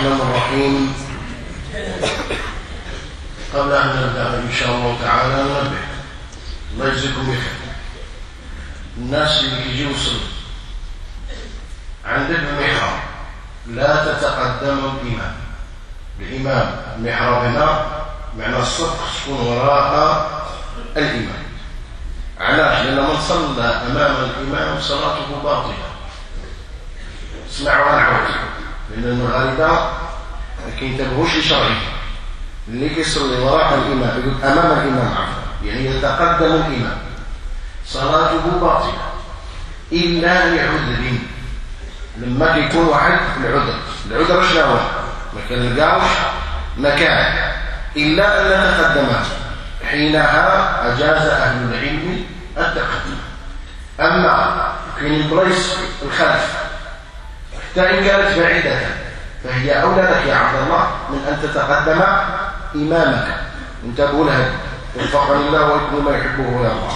الرحمن الرحيم. قبل أن نبدأ إن شاء الله تعالى ننبه، الله يجزيكم بخير. الناس اللي يجي يوصل عند المحراب لا تتقدموا الإمام المحراب هنا معنى الصدق تكون وراء الإمام. علاش؟ لأن من صلى أمام الإمام صلاته باطلة. اسمعوا عنه، لأن الغالبة ما كينتبهوش لشرعه. اللي كيصلي وراء الإمام يقول أمام الإمام عفوا، يعني يتقدم الإمام، صلاته باطلة إلا لعذر. لما يكون واحد العذر شنو هو؟ ما كنلقاوش مكان إلا أن نتقدمه، حينها أجاز أهل العلم التقدم. أما كاين بلايص الخلف حتى إن كانت بعيدة فهي أولى لك يا عبد الله من أن تتقدم إمامك. انتبهوا لها، وفقني الله ويكون ما يحبه ويرضى.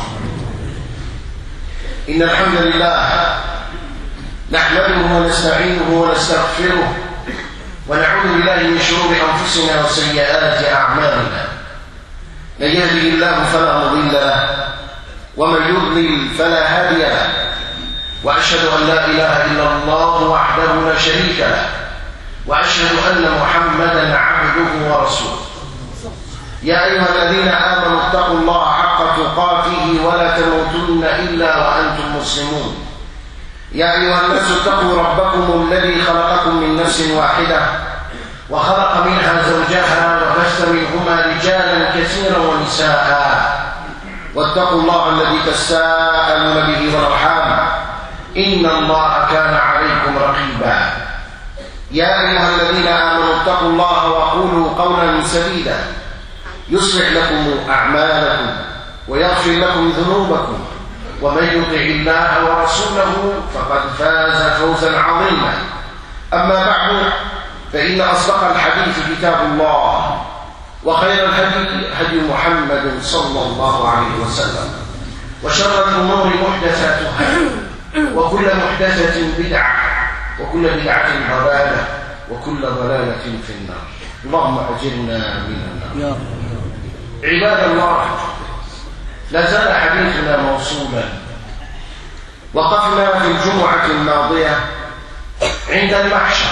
إن الحمد لله نحمده ونستعينه ونستغفره ونعوذ بالله من شرور أنفسنا وسيئات أعمالنا. من يهده الله فلا مضل له ومن يضلل فلا هادي له، وأشهد أن لا إله إلا الله وحده لا شريك له، وأشهد أن محمدا عبده ورسوله. يا أيها الذين آمنوا اتقوا الله حق تقاته ولا تموتن إلا وأنتم مسلمون. يا أيها الناس اتقوا ربكم الذي خلقكم من نفس واحدة وخلق منها زوجها وبث منهما رجالا كثيرا ونساء، واتقوا الله الذي تساءلون به والأرحام إن الله كان عليكم رقيبا. يا أيها الذين آمنوا اتقوا الله وقولوا قولا سديدا يصلح لكم أعمالكم ويغفر لكم ذنوبكم، ومن يطع الله ورسوله فقد فاز فوزا عظيما. أما بعد، فإن أصدق الحديث كتاب الله، وخير الهدي هدي محمد صلى الله عليه وسلم، وشر الأمور محدثاتها، وكل محدثة بدعة، وكل بدعة ضلالة، وكل ضلالة في النار. اللهم أجرنا من النار. عباد الله، لا زال حديثنا موصولا. وقفنا في الجمعة الماضية عند المحشر،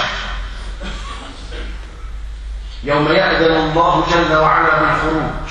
يوم يأذن الله جل وعلا بالخروج،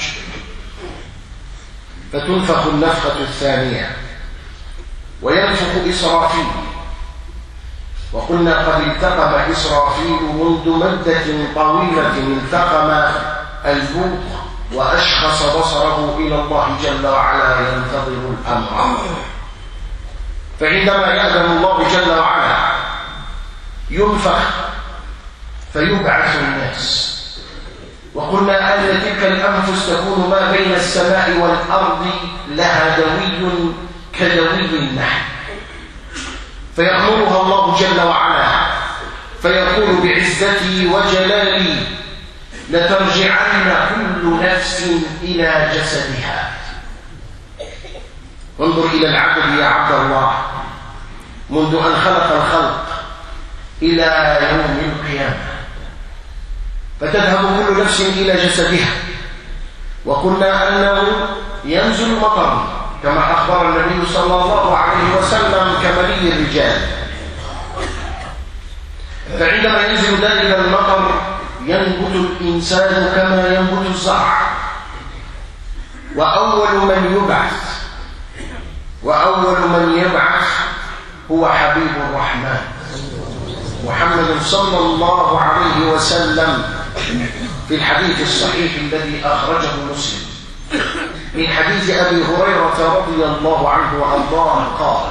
فتنفخ النفخة الثانية وينفخ إسرافيل. وقلنا قد التقم إسرافيل منذ مدة طويلة، التقم البوق وأشخص بصره إلى الله جل وعلا ينتظر الأمر. فعندما يأذن الله جل وعلا ينفخ فيبعث الناس. وقلنا أن تلك الأنفس تكون ما بين السماء والأرض لها دوي كدوي النحل، فيأمرها الله جل وعلا فيقول بعزتي وجلالي لترجعن كل نفس إلى جسدها. انظر إلى العبد يا عبد الله، منذ أن خلق الخلق إلى يوم القيامة، فتذهب كل نفس إلى جسدها. وقلنا أنه ينزل مطر كما أخبر النبي صلى الله عليه وسلم كملي الرجال. فعندما ينزل ذلك المطر ينبت الإنسان كما ينبت الزرع. وأول من يبعث هو حبيب الرحمن محمد صلى الله عليه وسلم، في الحديث الصحيح الذي أخرجه مسلم من حديث أبي هريرة رضي الله عنه وأرضاه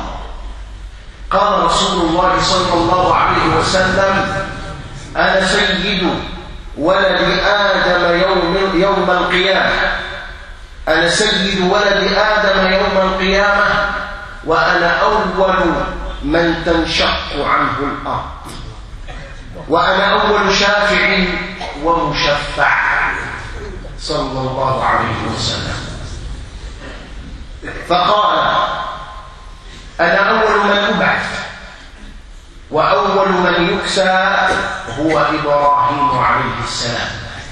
قال رسول الله صلى الله عليه وسلم: أنا سيد ولد آدم يوم القيامة، أنا سيد ولد آدم يوم القيامة، وأنا أول من تنشق عنه الأرض، وأنا أول شافع ومشفع صلى الله عليه وسلم. فقال: أنا أول من أبعث، وأول من يكسى هو إبراهيم عليه السلام.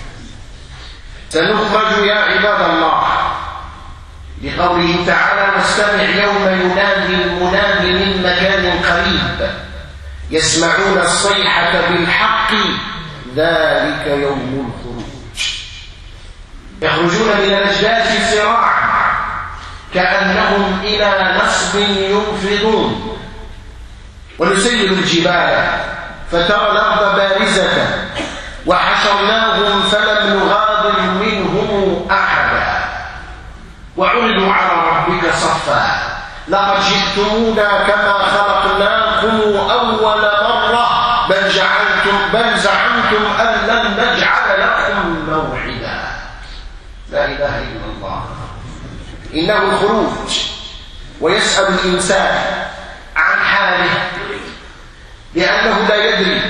سنخرج يا عباد الله لقوله تعالى: واستمع يوم ينادي المنادي من مكان قريب يسمعون الصيحة بالحق ذلك يوم الخروج. يخرجون من الأجداث سراعا كأنهم إلى نصب ينفضون. ونسير الجبال فترى الأرض بارزة وحشرناهم فلم نغادر منهم أحدا وعرضوا على ربك صفا لقد جئتمونا كما خلقناكم أول مرة بل زعمتم أن لن نجعل لكم موعدا. لا إله إلا الله. إنه الخروج، ويسأل الإنسان عن حاله لأنه لا يدري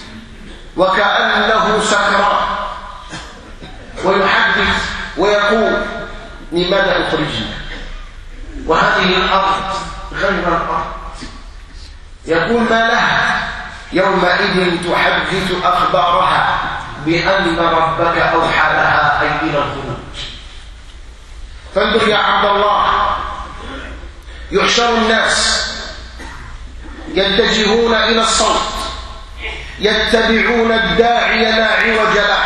وكأنه سكران، ويحدث ويقول: لماذا أخرجنا؟ وهذه الأرض غير الأرض. يقول: ما لها يومئذ تحدث أخبارها بأن ربك أوحى لها، أي إلى الخروج. فانظر يا عبد الله، يحشر الناس يتجهون إلى الصوت، يتبعون الداعي لا عوج له،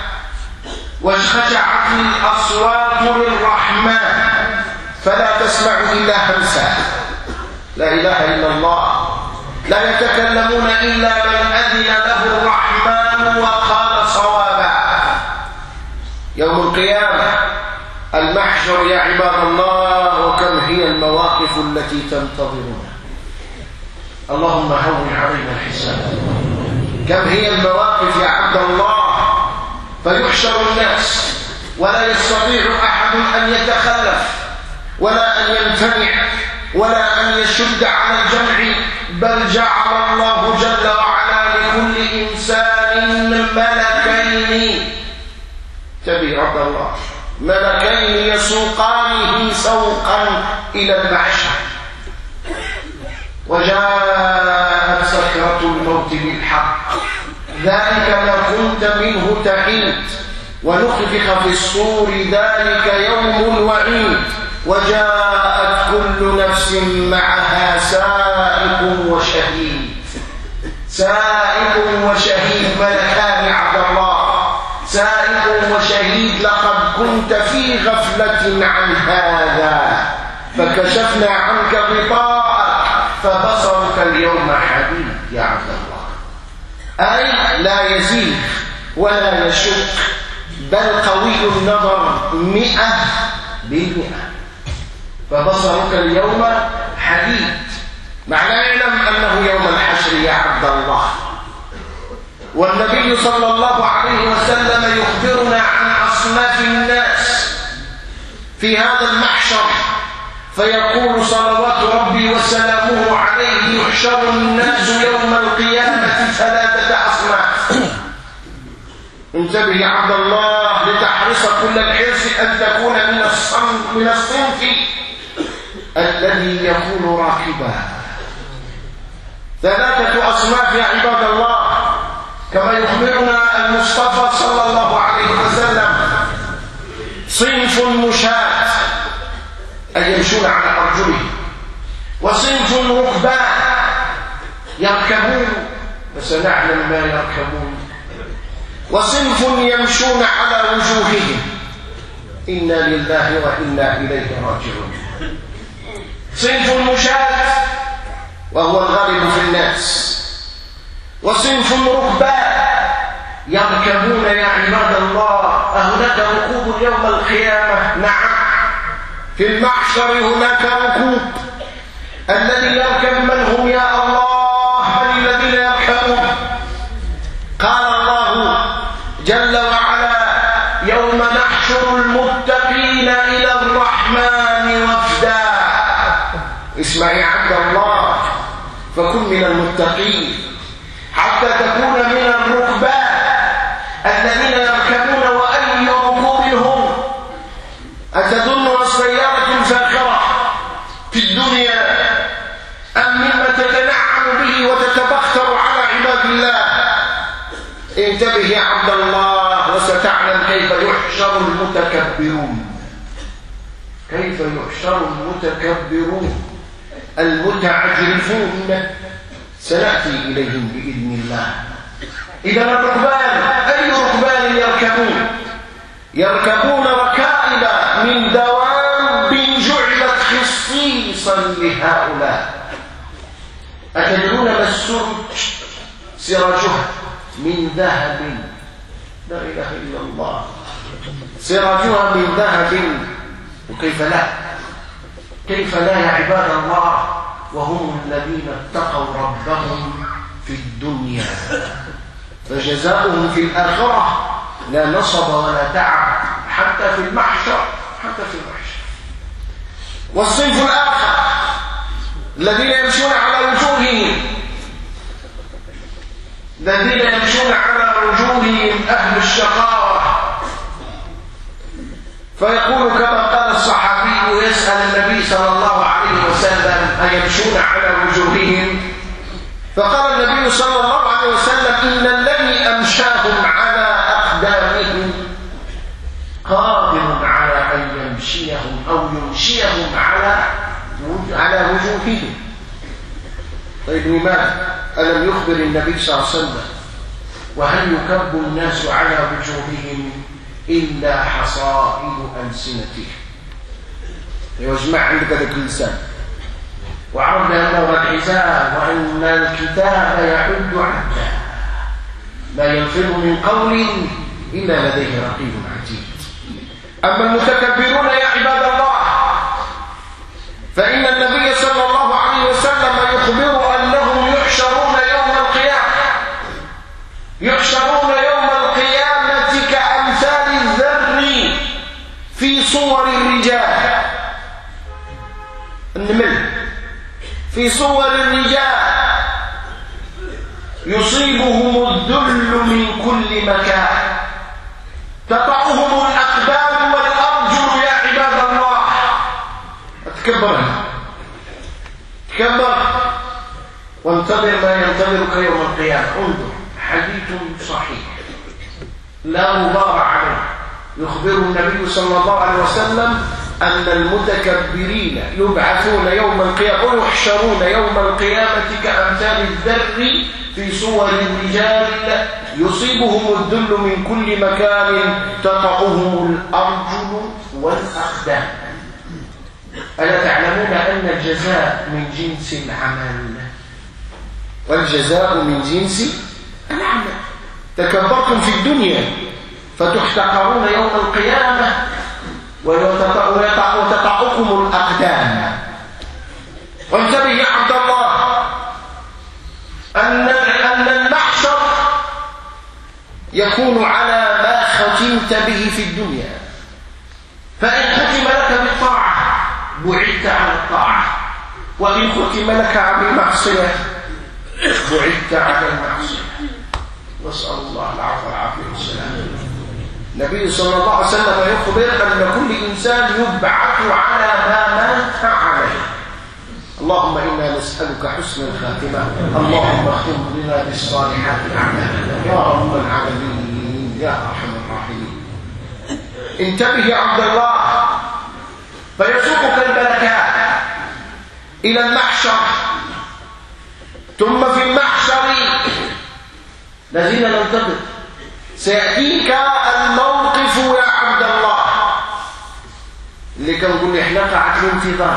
وخشعت الأصوات للرحمن فلا تسمع إلا همسا. لا إله إلا الله. لا يتكلمون إلا من أذن له الرحمن وقال صوابا. يوم القيامة المحشر يا عباد الله، وكم هي المواقف التي تنتظرنا. اللهم هون علينا الحساب. كم هي المواقف يا عبد الله. فيحشر الناس ولا يستطيع أحد أن يتخلف ولا أن يمتنع ولا أن يشد على الجمع، بل جعل الله جل وعلا لكل إنسان ملكين. تبي عبد الله، ملكين يسوقانه سوقا إلى المحشر. وجاءت سكرة الموت بالحق ذلك ما كنت منه تحيد، ونفخ في الصور ذلك يوم الوعيد، وجاءت كل نفس معها سائق وشهيد. سائق وشهيد، ملكان عبد الله، سائق وشهيد. لقد كنت في غفلة عن هذا فكشفنا عنك غطاءك فبصرك اليوم حديد يا عبد الله. أي لا يزيد ولا يشك، بل قوي النظر 100%. فبصرك اليوم حديد، معناه اعلم أنه يوم الحشر يا عبد الله. والنبي صلى الله عليه وسلم يخبرنا عن أصناف الناس في هذا المحشر، فيقول صلوات ربي وسلامه عليه: يحشر الناس يوم القيامة 3 أصناف. انتبه يا عبد الله لتحرص كل الحرص أن تكون من الصنف الذي يكون راكبا. 3 أصناف يا عباد الله، كما يخبرنا المصطفى صلى الله عليه وسلم: صنف مشاة أي يمشون على أرجلهم، وصنف ركبان يركبون وسنعلم ما يركبون، وصنف يمشون على وجوههم إنا لله وإنا إليه راجعون. صنف مشاة وهو الغالب في الناس، وصنف ركبان يركبون يا عباد الله. هناك ركوب يوم القيامة؟ نعم، في المحشر هناك ركوب. الذي يركب من هم يا الله؟ من الذين يركبون؟ قال الله جل وعلا: يوم نحشر المتقين إلى الرحمن وفدا. اسمع يا عبد الله، فكن من المتقين حتى تكون من الركبان الذين يركبون. وأي ركوب هم؟ أتظن السيارة الفاخرة في الدنيا أم مما تتنعم به وتتبختر انتبه يا عبد الله وستعلم كيف يحشر المتكبرون. كيف يحشر المتكبرون المتعجرفون، سنأتي إليهم بإذن الله. إذا الركبان، أي ركبان يركبون؟ يركبون ركائب من دواب جعلت خصيصا لهؤلاء. أتدرون ما السرج؟ سراجها من ذهب. لا إله إلا الله. سراجها من ذهب. وكيف لا؟ كيف لا يا عباد الله؟ وهم الذين اتقوا ربهم في الدنيا، فجزاؤهم في الآخرة لا نصب ولا تعب حتى في المحشر. والصنف الآخر الذين يمشون على وجوههم أهل الشقاوة. فيقول كما قال الصحابي يسأل النبي صلى الله عليه وسلم أيمشون على وجوههم؟ فقال النبي صلى الله عليه وسلم إن الذي أمشاهم على أقدامهم قادر على أن يمشيهم أو يمشيهم على وجوههم. طيب لماذا؟ ألم يخبر النبي صلى الله عليه وسلم وهل يكب الناس على وجوههم إلا حصائد ألسنتهم؟ يا جماعة عندك هذا اللسان، وعرفنا أنه الحساب وأن الكتاب يعد عدا، لا يلفظ من قول إلا لديه رقيب عتيد. أما المتكبرون يا عباد الله فإن النبي صلى الله عليه وسلم يخبر أنهم يحشرون يوم القيامة كأمثال الذر في صور الرجال. النمل في صور الرجال يصيبهم الذل من كل مكان، تقطعهم الأقدام والأرجل يا عباد الله. تكبر وانتظر ما ينتظرك يوم القيامة. انظر، حديث صحيح لا غبار عليه. يخبر النبي صلى الله عليه وسلم أن المتكبرين يبعثون يوم القيامة ويحشرون يوم القيامة كأمثال الذر في صور الرجال يصيبهم الذل من كل مكان، تطأهم الأرجل والأقدام. ألا تعلمون أن الجزاء من جنس العمل؟ والجزاء من جنس العمل. تكبرتم في الدنيا فتحتقرون يوم القيامة وتطأكم الأقدام. وانتبه يا عبد الله أن المحشر يكون على ما ختمت به في الدنيا. فإن ختم لك بالطاعة بعدت على الطاعة، وإن ختم لك بالمعصية بعدت على المعصية. نسأل الله العفو والعافية والسلام. النبي صلى الله عليه وسلم يخبر أن كل إنسان يبعث على ما مات عليه. اللهم إنا نسألك حسن الخاتمة، اللهم اختم لنا بالصالحات أعمالنا يا رب العالمين يا أرحم الراحمين. انتبه يا عبد الله، فيسوقك الملكان إلى المحشر، ثم في المحشر الذين ننتظر سيأتيك الموقف يا عبد الله اللي كنقول احنا قاعد الانتظار.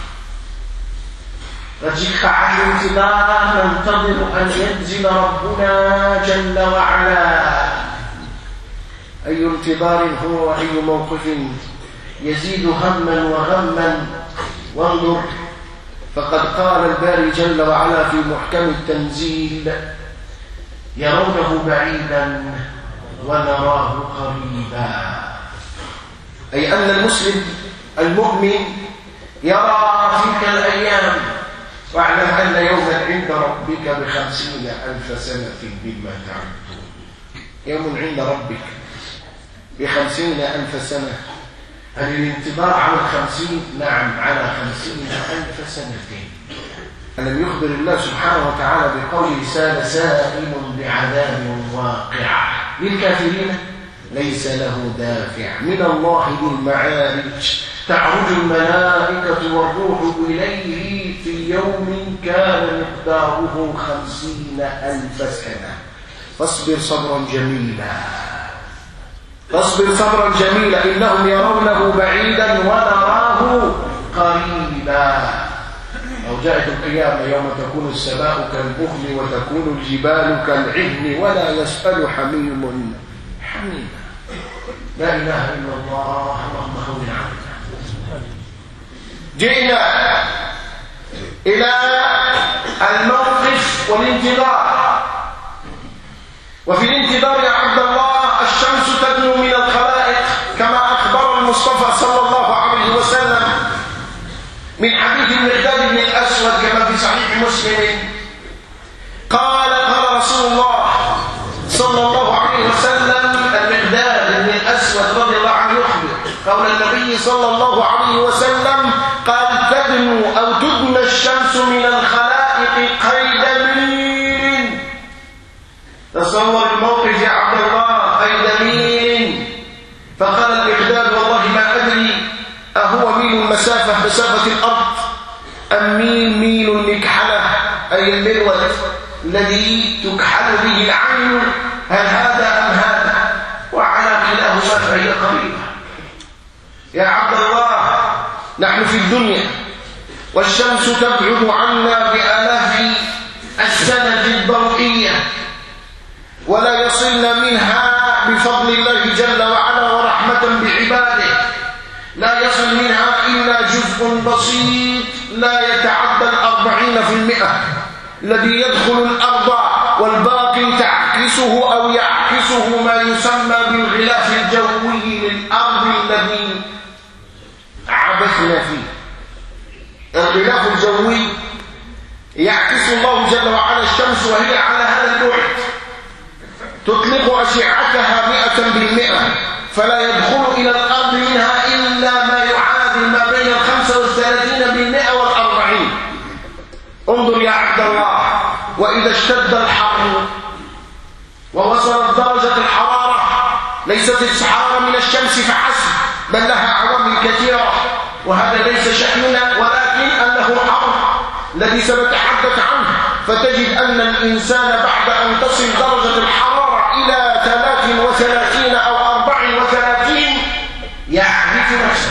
تجيك قاعد الانتظار ننتظر أن ينزل ربنا جل وعلا. أي انتظار هو وأي موقف يزيد هما وغما. وانظر، فقد قال الباري جل وعلا في محكم التنزيل يرونه بعيدا ونراه قريبا. أي أن المسلم المؤمن يرى تلك الأيام، واعلم أن يوما عند ربك ب50,000 سنة مما تعدون. يوم عند ربك ب50,000 سنة. هل الانتظار على 50؟ نعم، على 50,000 سنة. ألم يخبر الله سبحانه وتعالى بقوله سال سائل بعذاب واقع. للكافرين ليس له دافع. من الله ذي المعارج تعرج الملائكة والروح إليه في يوم كان مقداره 50,000 سنة. فاصبر صبرا جميلا، فاصبر صبرا جميلا، إنهم يرونه بعيدا ونراه قريبا. أو جاءت القيامة يوم تكون السماء كالبخل وتكون الجبال كالعهن ولا يسأل حميم حميما. لا إله إلا الله. اللهم هون علينا. جئنا إلى الموقف والانتظار. وفي الانتظار يا عبد الله الشمس تدنو من الخلائق كما أخبر المصطفى صلى الله عليه وسلم من حديث المقداد بن الأسود كما في صحيح مسلم قال رسول الله صلى الله عليه وسلم المقداد بن الأسود رضي الله عنه يخبر قول النبي صلى الله عليه وسلم قال تدنو أو تدنى الشمس من الخلائق قيد ميل. تصور الموقف يا عبد الله، قيد ميل. فقال المقداد والله ما أدري أهو ميل مسافة الأرض أم ميل المكحلة أي المرود الذي تكحل به العين، هل هذا أم هذا؟ وعلى كلاهما فهي قريبة. يا عبد الله نحن في الدنيا والشمس تبعد عنا بآلاف السنة الضوئية ولا يصلنا منها بفضل الله جل وعلا ورحمة بعباده، لا يصل منها إلا جزء بسيط لا يتعدى 40% الذي يدخل الأرض، والباقي تعكسه أو يعكسه ما يسمى بالغلاف الجوي للأرض الذي عبثنا فيه. الغلاف الجوي يعكس الله جل وعلا الشمس وهي على هذا البعد، تطلق أشعتها 100%، فلا يدخل إلى الأرض منها إلا ما يعادل ما بين 35% وال40. انظر يا عبد الله، وإذا اشتد الحر ووصلت درجة الحرارة ليست السحارة من الشمس فحسب، بل لها عوامل كثيرة، وهذا ليس شأننا، ولكن أنه الأمر الذي سنتحدث عنه. فتجد أن الإنسان بعد أن تصل درجة الحرارة إلى 33 أو 34 يعرف نفسه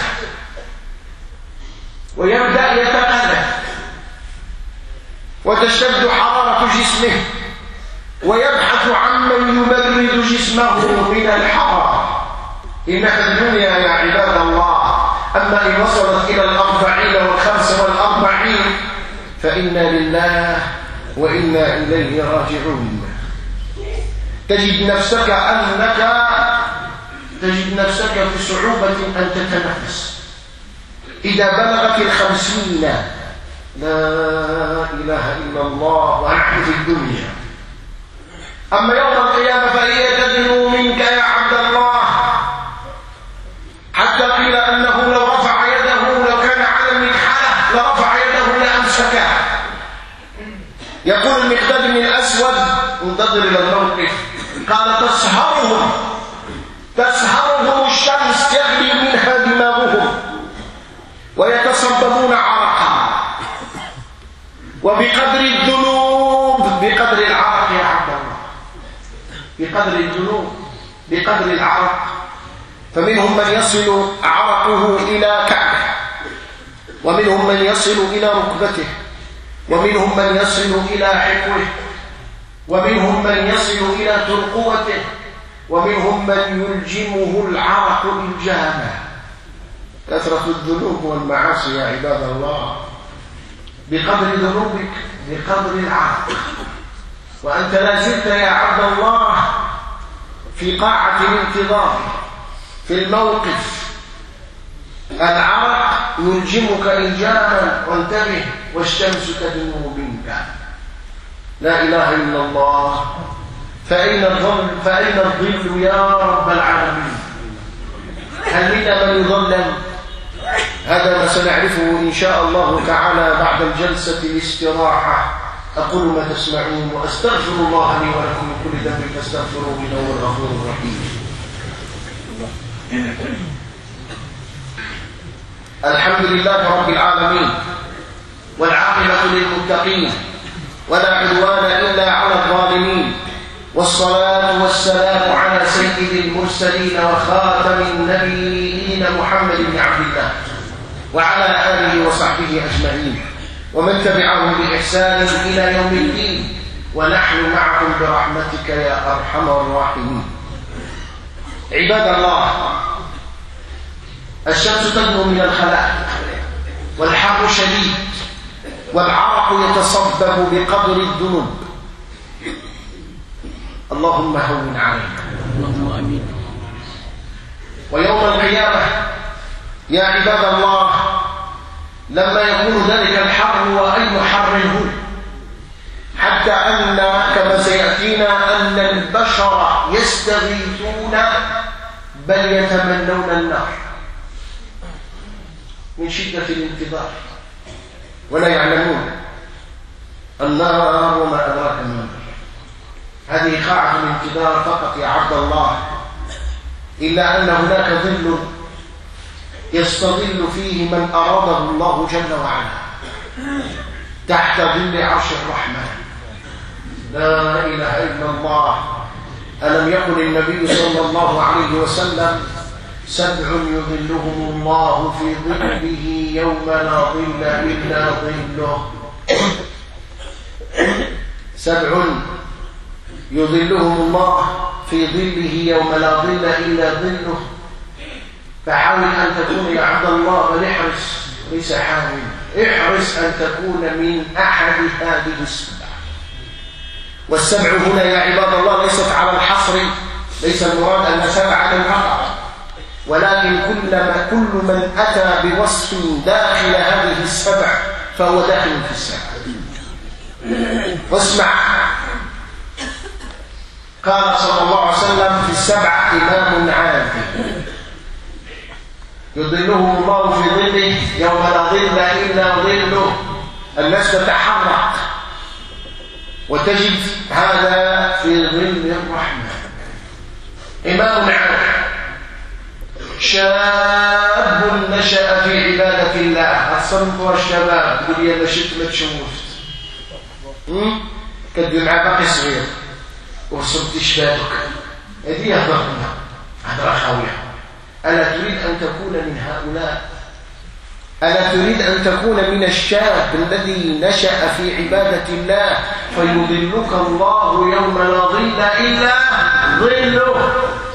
ويبدأ يتقلب، وتشتد حرارة جسمه ويبحث عمن يبرد جسمه من الحرارة. إنها الدنيا يا عباد الله، أما إن وصلت إلى 40 و45 فإنا لله وإنا إليه راجعون. تجد نفسك في صعوبة أن تتنفس. إذا بلغت 50 لا إله إلا الله ونحن في الدنيا. أما يوم القيامة فهي تدنو منك يا عبد الله، حتى قيل أنه لو رفع يده لو كان على المكحلة لرفع يده لأمسكه. يقول المقداد بن الأسود انتظر إلى الموقف قال تسهرهم الشمس يغلي منها دماغهم ويتصببون عرقا، وبقدر الذنوب بقدر العرق يا عبد الله، بقدر الذنوب بقدر العرق. فمنهم من يصل عرقه إلى كعبه، ومنهم من يصل إلى ركبته، ومنهم من يصل إلى حقوه، ومنهم من يصل إلى ترقوته، ومنهم من يلجمه العرق إلجاما. كثرة الذنوب والمعاصي يا عباد الله، بقدر ذنوبك بقدر العرق. وأنت لا زلت يا عبد الله في قاعة الانتظار في الموقف، العرق يلجمك إلجاما، وانتبه والشمس تدنو منك. لا إله إلا الله. فأين الظل يا رب العالمين؟ هل منا من يظلم؟ هذا ما سنعرفه إن شاء الله تعالى بعد الجلسة الاستراحة أقول ما تسمعون وأستغفر الله لي ولكم من كل ذنب فاستغفروه إنه هو الغفور الرحيم. الحمد لله رب العالمين والعاقبة للمتقين ولا عدوان إلا على الظالمين، والصلاة والسلام على سيد المرسلين وخاتم النبيين محمد بن عبد الله وعلى آله وصحبه أجمعين ومن تبعهم بإحسان إلى يوم الدين، ونحن معكم برحمتك يا أرحم الراحمين. عباد الله، الشمس تدنو من الخلاء والحر شديد والعرق يتصبب بقدر الذنوب. اللهم هون علينا. اللهم آمين. ويوم القيامة يا عباد الله، لما يكون ذلك الحر وأي حر هو، حتى أن كما سيأتينا أن البشر يستغيثون بل يتمنون النار من شدة الانتظار، ولا يعلمون النار وما أدراك ما النار. هذه قاعدة الانتظار فقط يا عبد الله، إلا أن هناك ظل يستظل فيه من أراده الله جل وعلا تحت ظل عرش الرحمن. لا إله إلا الله. ألم يقل النبي صلى الله عليه وسلم: 7 يظلهم الله في ظله يوم لا ظل إلا ظله. 7 يظلهم الله في ظله يوم لا ظل إلا ظله. فحاول أن تكون يا عبد الله، بل احرص، ليس حاول، احرص أن تكون من أحد هذه السبع. والسبع هنا يا عباد الله ليست على الحصر، ليس المراد أن 7 فقط، ولكن كل من أتى بوصف داخل هذه السبع فهو داخل في السبع. واسمع، قال صلى الله عليه وسلم: في السبع إمام عادل يظلهم الله في ظله يوم لا ظل إلا ظله. الناس تتحرك وتجد هذا في ظل الرحمن. إمام عادل، شاب نشأ في عبادة الله. الصنف والشباب تقول يا نشأت ما تشوفت، كدي مع باقي صغير وصلت شبابك، هذه هضرنا هضرة خاوية. ألا تريد أن تكون من هؤلاء؟ ألا تريد أن تكون من الشاب الذي نشأ في عبادة الله فيظلك الله يوم لا ظل إلا ظله؟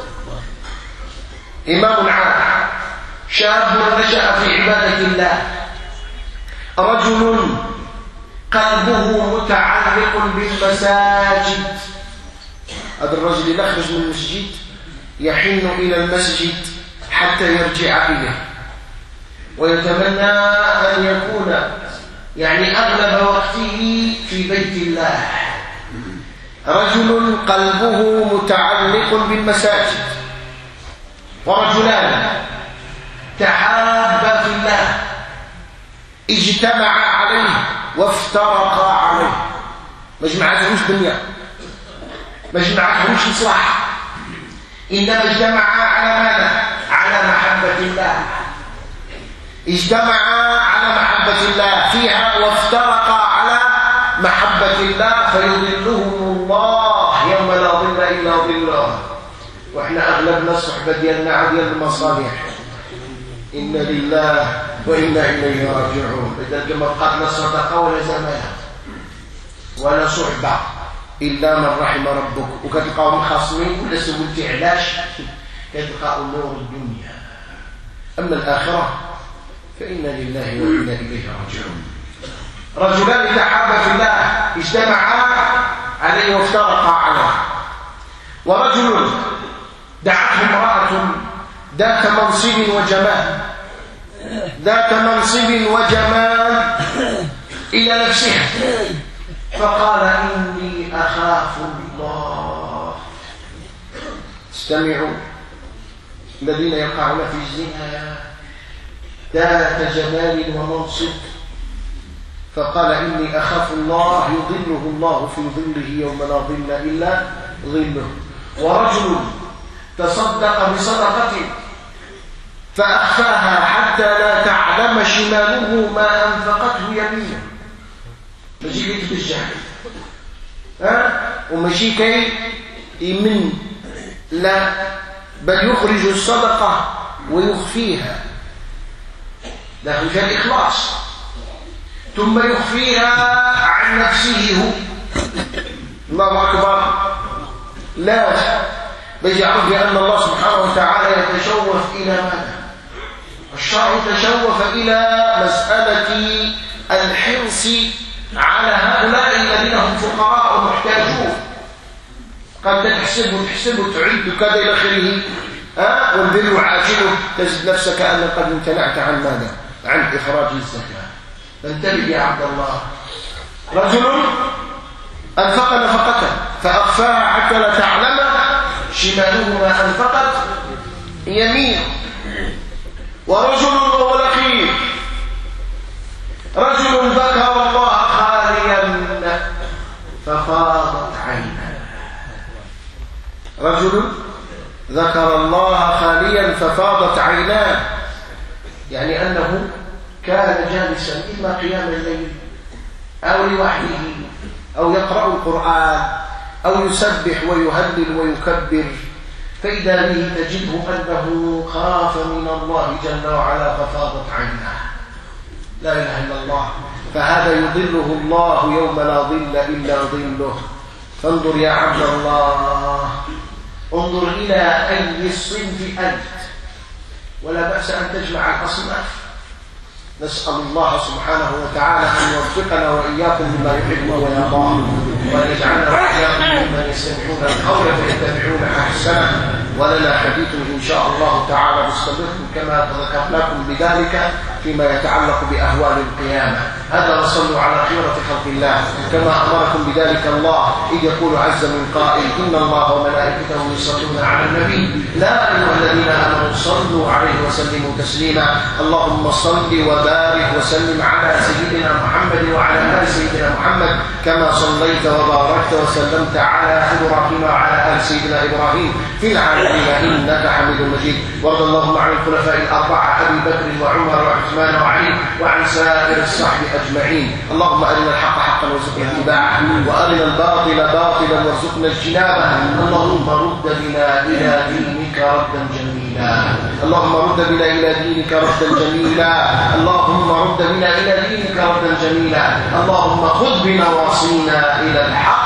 إمام عادل، شاب نشأ في عبادة الله، رجل قلبه متعلق بالمساجد. هذا الرجل يخرج من المسجد يحن إلى المسجد حتى يرجع إليه، ويتمنى أن يكون أغلب وقته في بيت الله. رجل قلبه متعلق بالمساجد. ورجلان تحابا في الله، اجتمعا عليه وافترقا عليه. ما جمعتهمش دنيا، ما جمعتهمش مصلحة، إنما اجتمعا على ماذا؟ على محبة الله. اجتمعا على محبة الله فيها وافترقا على محبة الله فيظلهم الله يوم لا ظل إلا ظله. وإحنا أغلبنا الصحبة ديالنا ديال المصالح. إنا لله وإنا إليه راجعون. لذلك ما بقاتنا الصدقة ولا زمالة ولا صحبة إلا من رحم ربك. وكتلقاهم خاصمين ولا سولتي علاش، كتلقاو نور الدنيا. أما الآخرة فإنا لله وإنا إليه راجعون. رجلان تحابا في الله اجتمعا عليه وافترقا عليه. ورجل دعته امرأة ذات منصب وجمال، ذات منصب وجمال إلى نفسها، فقال: إني أخاف الله. استمعوا، الذين يقعون في الزنا ذات جمال ومنصب فقال إني أخاف الله يظله الله في ظله يوم لا ظل إلا ظله. ورجل تصدق بصدقة فأخفاها حتى لا تعلم شماله ما أنفقته يمينه. ماشي كي بالجهل وماشي كي يمن، لا، بل يخرج الصدقة ويخفيها، لكن في الإخلاص، ثم يخفيها عن نفسه هو. الله أكبر. لا، بل يعرف بأن الله سبحانه وتعالى يتشوف إلى ماذا؟ الشرع تشوف إلى مسألة الحرص على هؤلاء الذين هم فقراء ومحتاجون. قد تحسب تعد كذا إلى آخره، والبر عاجله، تجد نفسك أنك قد امتنعت عن ماذا؟ عن إخراج الزكاة. فانتبه يا عبد الله. رجل أنفق نفقة فأخفاها حتى لا تعلم شماله ما أنفقت يمينه. ورجل وهو الأخير، رجل ذكر الله خاليا ففاضت عيناه. رجل ذكر الله خاليا ففاضت عيناه، يعني أنه كان جالسا إما قيام الليل أو لوحده أو يقرأ القرآن أو يسبح ويهلل ويكبر، فإذا به تجده أنه خاف من الله جل وعلا ففاضت عيناه. لا إله إلا الله. فهذا يظله الله يوم لا ظل إلا ظله. فانظر يا عبد الله، انظر إلى أي الصنف أنت، ولا بأس أن تجمع الأصناف. نسأل الله سبحانه وتعالى أن يوفقنا وإياكم بما يحب ويرضى، وأن يجعلنا وإياكم ممن يستمعون القول فيتبعون أحسنه. ولنا حديث إن شاء الله تعالى مستمر كما ذكرناكم بذلك فيما يتعلق بأهوال القيامة. هذا وصلوا على خيرة خلق الله كما أمركم بذلك الله، إذ يقول عز من قائل: إن الله وملائكته يصلون على النبي يا أيها الذين آمنوا صلوا عليه وسلموا تسليما. اللهم صل وبارك وسلم على سيدنا محمد وعلى آل سيدنا محمد كما صليت وباركت وسلمت على إبراهيم وعلى آل سيدنا إبراهيم في العالمين إنك حميد مجيد. وارض اللهم عن الخلفاء الأربعة أبي بكر وعمر وعثمان وعلي وعن سائر الصحب أجمعين. اللهم أرنا الحق حقا وارزقنا اتباعه، وأرنا الباطل باطلا وارزقنا اجتنابه. اللهم رد بنا إلى دينك ردا جميلا. اللهم رد بنا إلى دينك ردا جميلا. اللهم رد بنا إلى دينك ردا جميلا. اللهم خذ بنواصينا إلى الحق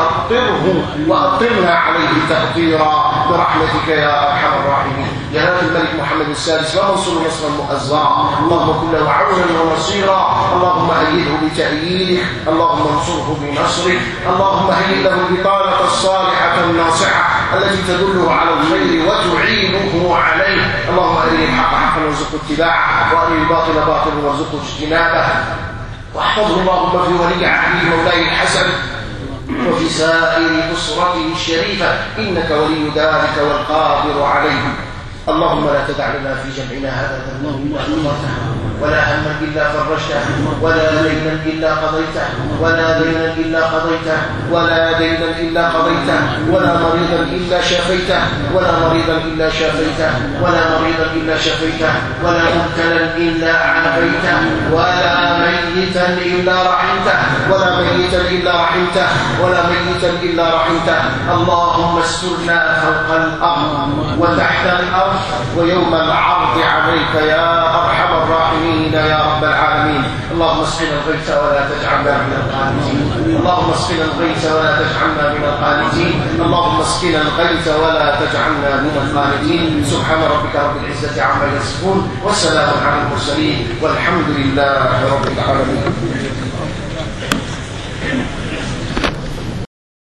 وأطرنا عليه تأطيرا برحمتك يا أرحم الراحمين. جلالة الملك محمد السادس ومنصور نصرا مؤزرا. اللهم كن له عونا ونصيرا. اللهم أيده بتأييدك. اللهم انصره بنصرك. اللهم هيئ له البطانة الصالحة الناصحة التي تدله على الخير وتعينه عليه. اللهم أرنا الحق حقا وارزقه اتباعه، وأرنا الباطل باطلا وارزقه اجتنابه. واحفظه اللهم في ولي عهده مولاي الحسن وفي سائر أسرته الشريفة، إنك ولي ذلك والقادر عليه. اللهم لا تدع لنا في جمعنا هذا ذنبا إلا غفرته، ولا هما إلا فرجته، ولا دينا إلا قضيته، ولا دينا إلا قضيته، ولا دينا إلا قضيته، ولا مريضا إلا شفيته، ولا مريضا إلا شفيته، ولا مريضا إلا شفيته، ولا مبتلا إلا عافيته، ولا ميتا إلا رحمته، ولا ميتا إلا رحمته، ولا ميتا إلا رحمته. اللهم استرنا فوق الأرض وتحت الأرض ويوم العرض عليك يا أرحم الراحمين يا رب العالمين. اللهم اسقنا الغيث ولا تجعلنا من القانتين. اللهم اسقنا الغيث ولا تجعلنا من القانتين. اللهم اسقنا الغيث ولا تجعلنا من القانتين. سبحان ربك رب العزة عما يصفون، والسلام على المرسلين، والحمد لله رب العالمين.